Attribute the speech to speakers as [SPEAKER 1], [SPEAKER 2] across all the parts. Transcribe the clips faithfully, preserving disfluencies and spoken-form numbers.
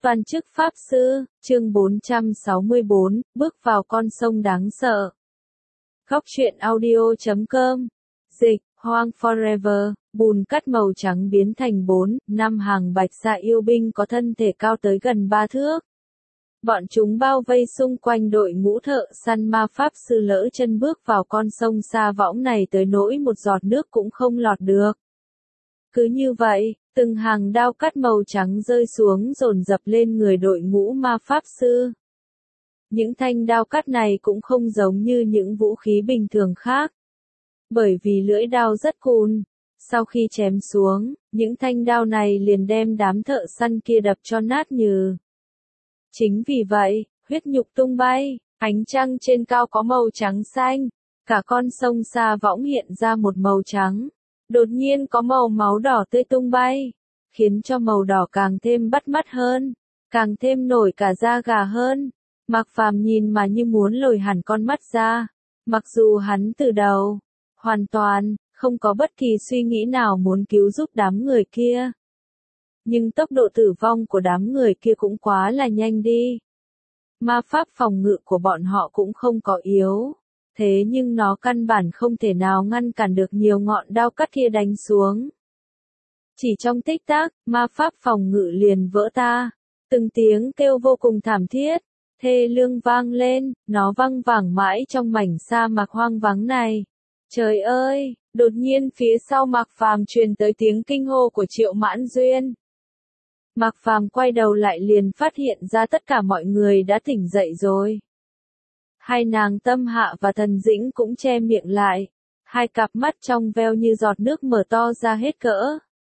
[SPEAKER 1] Toàn chức Pháp Sư, chương bốn trăm sáu mươi bốn, bước vào con sông đáng sợ. Góc truyện audio chấm com. Dịch, Hoang Forever, bùn cát màu trắng biến thành bốn, năm hàng bạch dạ yêu binh có thân thể cao tới gần ba thước. Bọn chúng bao vây xung quanh đội ngũ thợ săn ma Pháp Sư lỡ chân bước vào con sông sa võng này tới nỗi một giọt nước cũng không lọt được. Cứ như vậy, từng hàng đao cát màu trắng rơi xuống dồn dập lên người đội ngũ ma Pháp Sư. Những thanh đao cát này cũng không giống như những vũ khí bình thường khác. Bởi vì lưỡi đao rất cùn, sau khi chém xuống, những thanh đao này liền đem đám thợ săn kia đập cho nát nhừ. Chính vì vậy, huyết nhục tung bay, ánh trăng trên cao có màu trắng xanh, cả con sông sa võng hiện ra một màu trắng. Đột nhiên có màu máu đỏ tươi tung bay, khiến cho màu đỏ càng thêm bắt mắt hơn, càng thêm nổi cả da gà hơn. Mạc Phàm nhìn mà như muốn lồi hẳn con mắt ra, mặc dù hắn từ đầu, hoàn toàn, không có bất kỳ suy nghĩ nào muốn cứu giúp đám người kia. Nhưng tốc độ tử vong của đám người kia cũng quá là nhanh đi. Ma pháp phòng ngự của bọn họ cũng không có yếu. Thế nhưng nó căn bản không thể nào ngăn cản được nhiều ngọn đao cát kia đánh xuống. Chỉ trong tích tắc, ma pháp phòng ngự liền vỡ ta. Từng tiếng kêu vô cùng thảm thiết, thê lương vang lên, nó văng vẳng mãi trong mảnh sa mạc hoang vắng này. Trời ơi, đột nhiên phía sau Mạc Phàm truyền tới tiếng kinh hô của Triệu Mãn Duyên. Mạc Phàm quay đầu lại liền phát hiện ra tất cả mọi người đã tỉnh dậy rồi. Hai nàng Tâm Hạ và Thần Dĩnh cũng che miệng lại, hai cặp mắt trong veo như giọt nước mở to ra hết cỡ.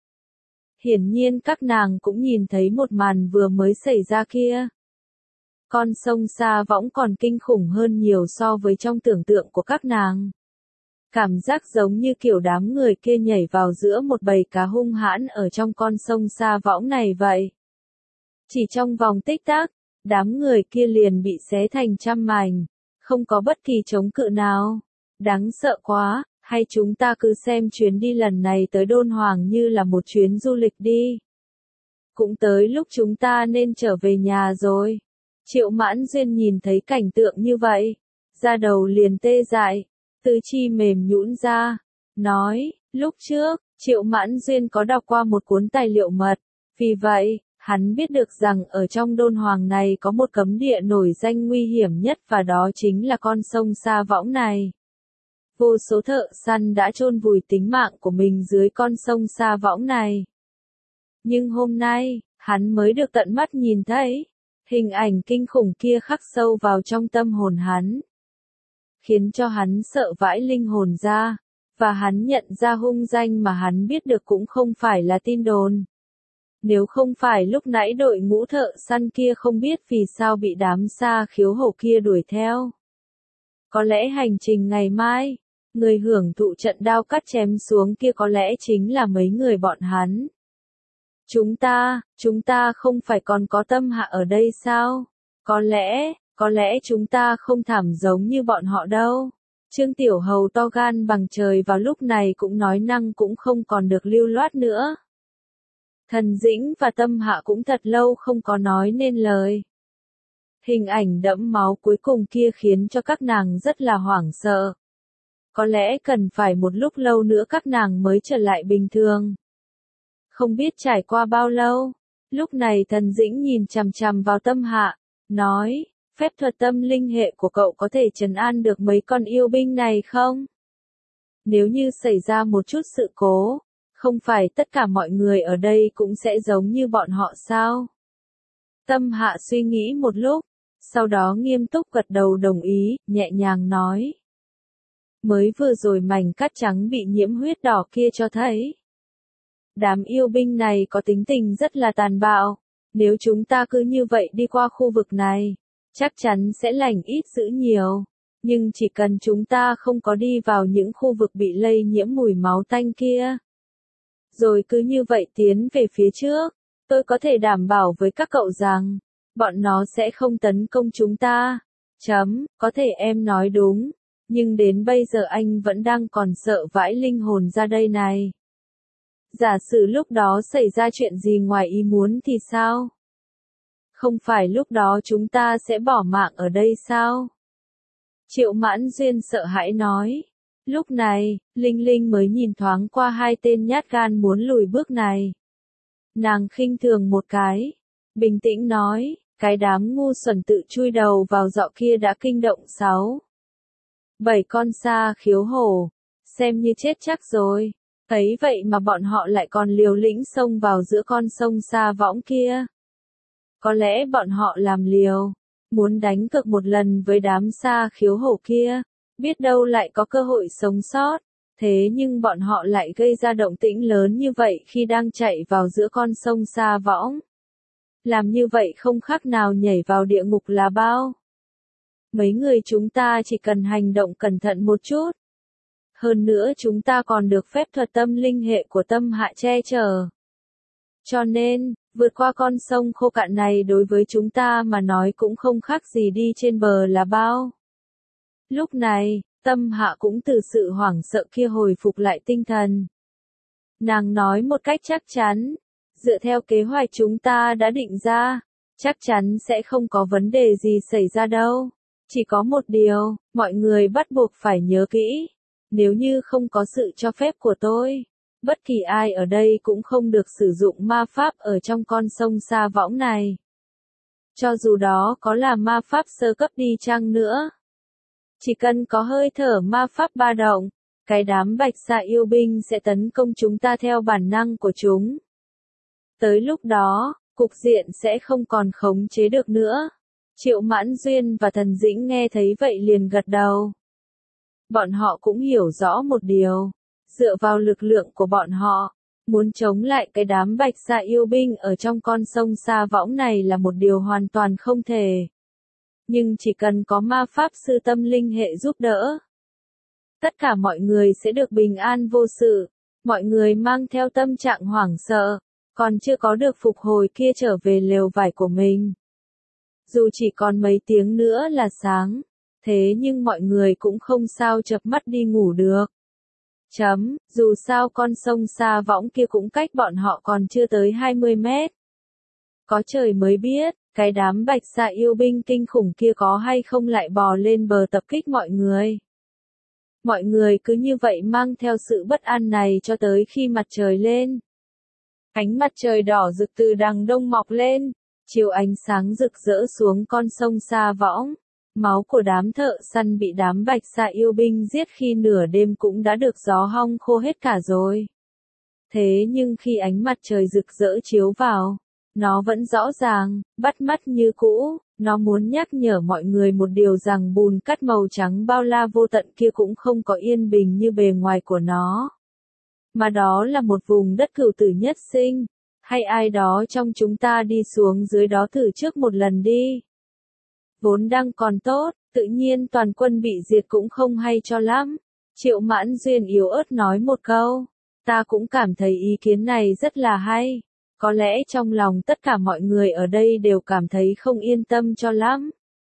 [SPEAKER 1] Hiển nhiên các nàng cũng nhìn thấy một màn vừa mới xảy ra kia. Con sông sa võng còn kinh khủng hơn nhiều so với trong tưởng tượng của các nàng. Cảm giác giống như kiểu đám người kia nhảy vào giữa một bầy cá hung hãn ở trong con sông sa võng này vậy. Chỉ trong vòng tích tắc, đám người kia liền bị xé thành trăm mảnh. Không có bất kỳ chống cự nào. Đáng sợ quá, hay chúng ta cứ xem chuyến đi lần này tới Đôn Hoàng như là một chuyến du lịch đi. Cũng tới lúc chúng ta nên trở về nhà rồi. Triệu Mãn Duyên nhìn thấy cảnh tượng như vậy, da đầu liền tê dại, tứ chi mềm nhũn ra, nói, lúc trước, Triệu Mãn Duyên có đọc qua một cuốn tài liệu mật, vì vậy, hắn biết được rằng ở trong Đôn Hoàng này có một cấm địa nổi danh nguy hiểm nhất và đó chính là con sông sa võng này. Vô số thợ săn đã chôn vùi tính mạng của mình dưới con sông sa võng này. Nhưng hôm nay, hắn mới được tận mắt nhìn thấy, hình ảnh kinh khủng kia khắc sâu vào trong tâm hồn hắn. Khiến cho hắn sợ vãi linh hồn ra, và hắn nhận ra hung danh mà hắn biết được cũng không phải là tin đồn. Nếu không phải lúc nãy đội ngũ thợ săn kia không biết vì sao bị đám sa khiếu hổ kia đuổi theo. Có lẽ hành trình ngày mai, người hưởng thụ trận đao cát chém xuống kia có lẽ chính là mấy người bọn hắn. Chúng ta, chúng ta không phải còn có Tâm Hạ ở đây sao? Có lẽ, có lẽ chúng ta không thảm giống như bọn họ đâu. Trương Tiểu Hầu to gan bằng trời vào lúc này cũng nói năng cũng không còn được lưu loát nữa. Thần Dĩnh và Tâm Hạ cũng thật lâu không có nói nên lời. Hình ảnh đẫm máu cuối cùng kia khiến cho các nàng rất là hoảng sợ. Có lẽ cần phải một lúc lâu nữa các nàng mới trở lại bình thường. Không biết trải qua bao lâu, lúc này Thần Dĩnh nhìn chằm chằm vào Tâm Hạ, nói, phép thuật tâm linh hệ của cậu có thể trấn an được mấy con yêu binh này không? Nếu như xảy ra một chút sự cố, không phải tất cả mọi người ở đây cũng sẽ giống như bọn họ sao? Tâm Hạ suy nghĩ một lúc, sau đó nghiêm túc gật đầu đồng ý, nhẹ nhàng nói. Mới vừa rồi mảnh cát trắng bị nhiễm huyết đỏ kia cho thấy. Đám yêu binh này có tính tình rất là tàn bạo, nếu chúng ta cứ như vậy đi qua khu vực này, chắc chắn sẽ lành ít dữ nhiều. Nhưng chỉ cần chúng ta không có đi vào những khu vực bị lây nhiễm mùi máu tanh kia. Rồi cứ như vậy tiến về phía trước, tôi có thể đảm bảo với các cậu rằng, bọn nó sẽ không tấn công chúng ta. Chấm, có thể em nói đúng, nhưng đến bây giờ anh vẫn đang còn sợ vãi linh hồn ra đây này. Giả sử lúc đó xảy ra chuyện gì ngoài ý muốn thì sao? Không phải lúc đó chúng ta sẽ bỏ mạng ở đây sao? Triệu Mãn Duyên sợ hãi nói. Lúc này, Linh Linh mới nhìn thoáng qua hai tên nhát gan muốn lùi bước này. Nàng khinh thường một cái, bình tĩnh nói, cái đám ngu xuẩn tự chui đầu vào dọ kia đã kinh động sáu. Bảy con sa khiếu hổ, xem như chết chắc rồi. Ấy vậy mà bọn họ lại còn liều lĩnh xông vào giữa con sông Sa Võng kia. Có lẽ bọn họ làm liều, muốn đánh cược một lần với đám sa khiếu hổ kia, biết đâu lại có cơ hội sống sót. Thế nhưng bọn họ lại gây ra động tĩnh lớn như vậy khi đang chạy vào giữa con sông Sa Võng. Làm như vậy không khác nào nhảy vào địa ngục là bao. Mấy người chúng ta chỉ cần hành động cẩn thận một chút. Hơn nữa chúng ta còn được phép thuật tâm linh hệ của tâm hạ che chở. Cho nên, vượt qua con sông khô cạn này đối với chúng ta mà nói cũng không khác gì đi trên bờ là bao. Lúc này, tâm hạ cũng từ sự hoảng sợ kia hồi phục lại tinh thần. Nàng nói một cách chắc chắn, dựa theo kế hoạch chúng ta đã định ra, chắc chắn sẽ không có vấn đề gì xảy ra đâu. Chỉ có một điều, mọi người bắt buộc phải nhớ kỹ. Nếu như không có sự cho phép của tôi, bất kỳ ai ở đây cũng không được sử dụng ma pháp ở trong con sông Sa Võng này. Cho dù đó có là ma pháp sơ cấp đi chăng nữa. Chỉ cần có hơi thở ma pháp ba động, cái đám bạch sa yêu binh sẽ tấn công chúng ta theo bản năng của chúng. Tới lúc đó, cục diện sẽ không còn khống chế được nữa. Triệu Mãn Duyên và Thần Dĩnh nghe thấy vậy liền gật đầu. Bọn họ cũng hiểu rõ một điều, dựa vào lực lượng của bọn họ, muốn chống lại cái đám bạch sa yêu binh ở trong con sông Sa Võng này là một điều hoàn toàn không thể. Nhưng chỉ cần có ma pháp sư tâm linh hệ giúp đỡ, tất cả mọi người sẽ được bình an vô sự. Mọi người mang theo tâm trạng hoảng sợ, còn chưa có được phục hồi kia trở về lều vải của mình. Dù chỉ còn mấy tiếng nữa là sáng, thế nhưng mọi người cũng không sao chợp mắt đi ngủ được. Chấm, dù sao con sông Sa Võng kia cũng cách bọn họ còn chưa tới hai mươi mét. Có trời mới biết, cái đám bạch sa yêu binh kinh khủng kia có hay không lại bò lên bờ tập kích mọi người. Mọi người cứ như vậy mang theo sự bất an này cho tới khi mặt trời lên. Ánh mặt trời đỏ rực từ đằng đông mọc lên, chiếu ánh sáng rực rỡ xuống con sông Sa Võng. Máu của đám thợ săn bị đám bạch sa yêu binh giết khi nửa đêm cũng đã được gió hong khô hết cả rồi. Thế nhưng khi ánh mặt trời rực rỡ chiếu vào, nó vẫn rõ ràng, bắt mắt như cũ. Nó muốn nhắc nhở mọi người một điều rằng bùn cát màu trắng bao la vô tận kia cũng không có yên bình như bề ngoài của nó. Mà đó là một vùng đất cửu tử nhất sinh. Hay ai đó trong chúng ta đi xuống dưới đó thử trước một lần đi. Vốn đang còn tốt, tự nhiên toàn quân bị diệt cũng không hay cho lắm. Triệu Mãn Duyên yếu ớt nói một câu. Ta cũng cảm thấy ý kiến này rất là hay. Có lẽ trong lòng tất cả mọi người ở đây đều cảm thấy không yên tâm cho lắm.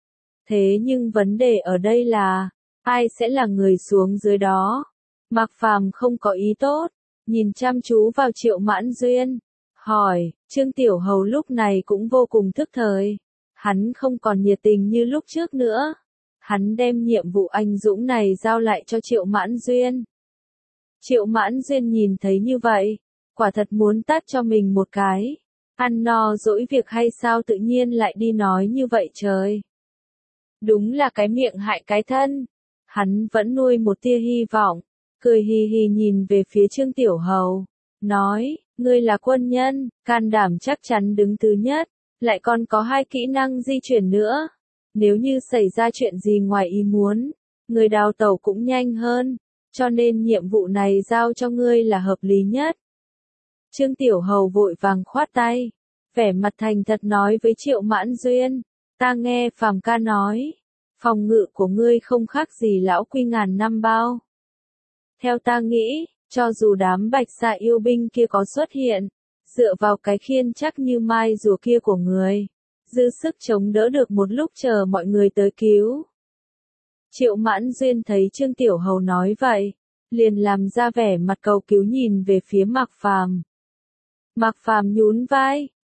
[SPEAKER 1] Thế nhưng vấn đề ở đây là, ai sẽ là người xuống dưới đó? Mạc Phàm không có ý tốt, nhìn chăm chú vào Triệu Mãn Duyên, hỏi, Trương Tiểu Hầu lúc này cũng vô cùng thức thời. Hắn không còn nhiệt tình như lúc trước nữa. Hắn đem nhiệm vụ anh dũng này giao lại cho Triệu Mãn Duyên. Triệu Mãn Duyên nhìn thấy như vậy, quả thật muốn tát cho mình một cái. Ăn no dỗi việc hay sao tự nhiên lại đi nói như vậy trời. Đúng là cái miệng hại cái thân. Hắn vẫn nuôi một tia hy vọng, cười hì hì nhìn về phía Trương Tiểu Hầu, nói, ngươi là quân nhân, can đảm chắc chắn đứng thứ nhất, lại còn có hai kỹ năng di chuyển nữa. Nếu như xảy ra chuyện gì ngoài ý muốn, người đào tẩu cũng nhanh hơn, cho nên nhiệm vụ này giao cho ngươi là hợp lý nhất. Trương Tiểu Hầu vội vàng khoát tay, vẻ mặt thành thật nói với Triệu Mãn Duyên, ta nghe Phàm ca nói, phòng ngự của ngươi không khác gì lão quy ngàn năm bao. Theo ta nghĩ, cho dù đám bạch sa yêu binh kia có xuất hiện, dựa vào cái khiên chắc như mai rùa kia của người, dư sức chống đỡ được một lúc chờ mọi người tới cứu. Triệu Mãn Duyên thấy Trương Tiểu Hầu nói vậy, liền làm ra vẻ mặt cầu cứu nhìn về phía Mạc Phàm. Mạc Phàm nhún vai,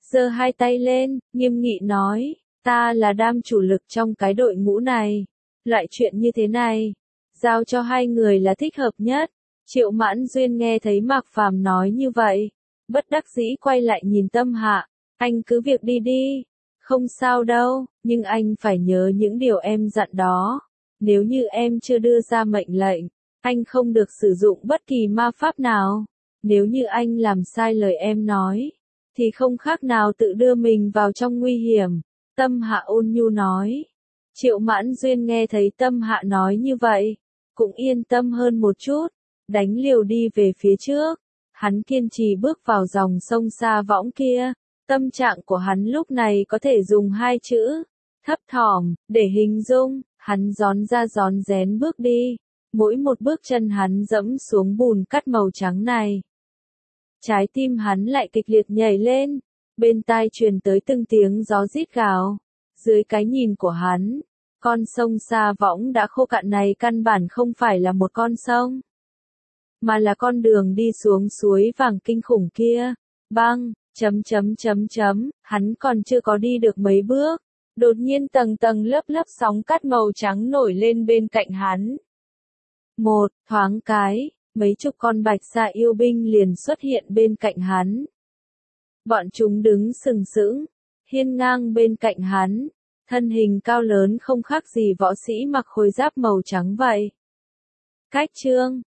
[SPEAKER 1] giơ hai tay lên, nghiêm nghị nói, ta là đam chủ lực trong cái đội ngũ này. Loại chuyện như thế này, giao cho hai người là thích hợp nhất. Triệu Mãn Duyên nghe thấy Mạc Phàm nói như vậy, bất đắc dĩ quay lại nhìn Tâm Hạ, anh cứ việc đi đi, không sao đâu, nhưng anh phải nhớ những điều em dặn đó. Nếu như em chưa đưa ra mệnh lệnh, anh không được sử dụng bất kỳ ma pháp nào. Nếu như anh làm sai lời em nói, thì không khác nào tự đưa mình vào trong nguy hiểm. Tâm Hạ ôn nhu nói. Triệu Mãn Duyên nghe thấy Tâm Hạ nói như vậy, cũng yên tâm hơn một chút, đánh liều đi về phía trước. Hắn kiên trì bước vào dòng sông xa võng kia. Tâm trạng của hắn lúc này có thể dùng hai chữ, thấp thỏm, để hình dung. Hắn gión ra gión rén bước đi, mỗi một bước chân hắn dẫm xuống bùn cát màu trắng này. Trái tim hắn lại kịch liệt nhảy lên, bên tai truyền tới từng tiếng gió rít gào. Dưới cái nhìn của hắn, con sông xa võng đã khô cạn này căn bản không phải là một con sông, mà là con đường đi xuống suối vàng kinh khủng kia. Băng, chấm chấm chấm chấm, hắn còn chưa có đi được mấy bước, đột nhiên tầng tầng lớp lớp sóng cát màu trắng nổi lên bên cạnh hắn. Một thoáng cái, mấy chục con bạch sa yêu binh liền xuất hiện bên cạnh hắn. Bọn chúng đứng sừng sững, hiên ngang bên cạnh hắn, thân hình cao lớn không khác gì võ sĩ mặc khôi giáp màu trắng vậy. Cách chương